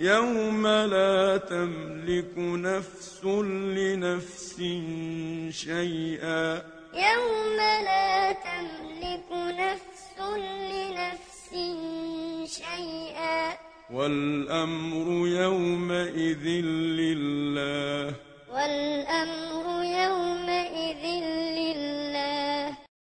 يوم لا تملك نفس لنفس شيئا يوم لا تملك نفس لنفس شيئا والأمر يومئذ لله والأمر يومئذ